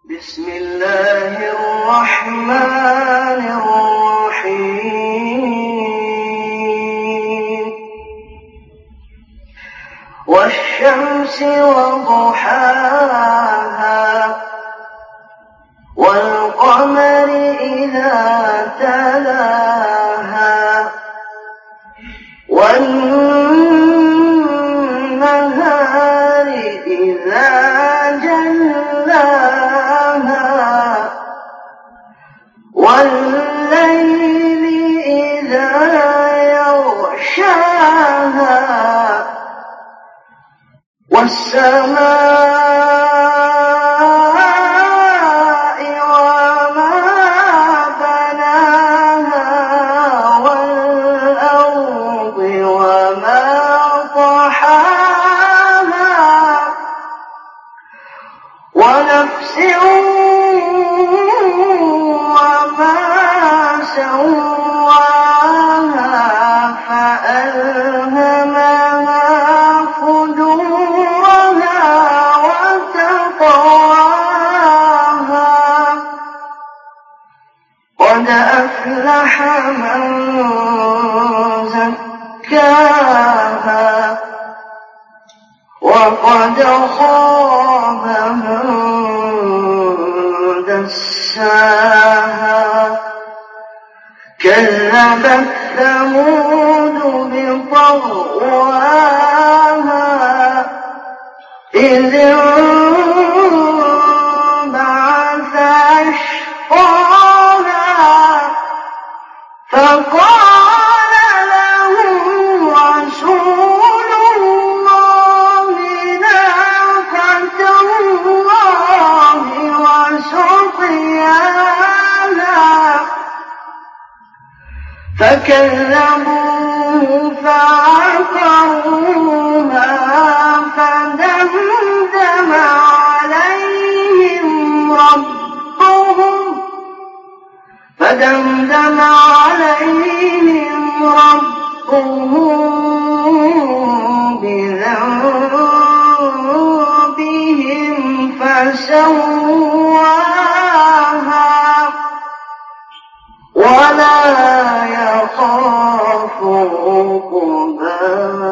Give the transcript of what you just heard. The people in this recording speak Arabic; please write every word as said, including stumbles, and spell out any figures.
بسم الله الرحمن الرحيم والشمس وضحاها والقمر إذا تلاها والنهار إذا جلاها والليل إذا يغشاها والسماء وما بناها والأرض وما طحاها ونفس وما سواها فألهمها فجورها وتقواها قد أفلح من زكاها وقد خاب من دساها كذبت ثمود بطغواها إذ انبعث أشقاها فقال لهم رسول الله ناقة الله وسقياها فكذبوه فعقروها فدمدم عليهم ربهم فدمدم عليهم ربهم بذنبهم فسواها ولا يخاف عقباها.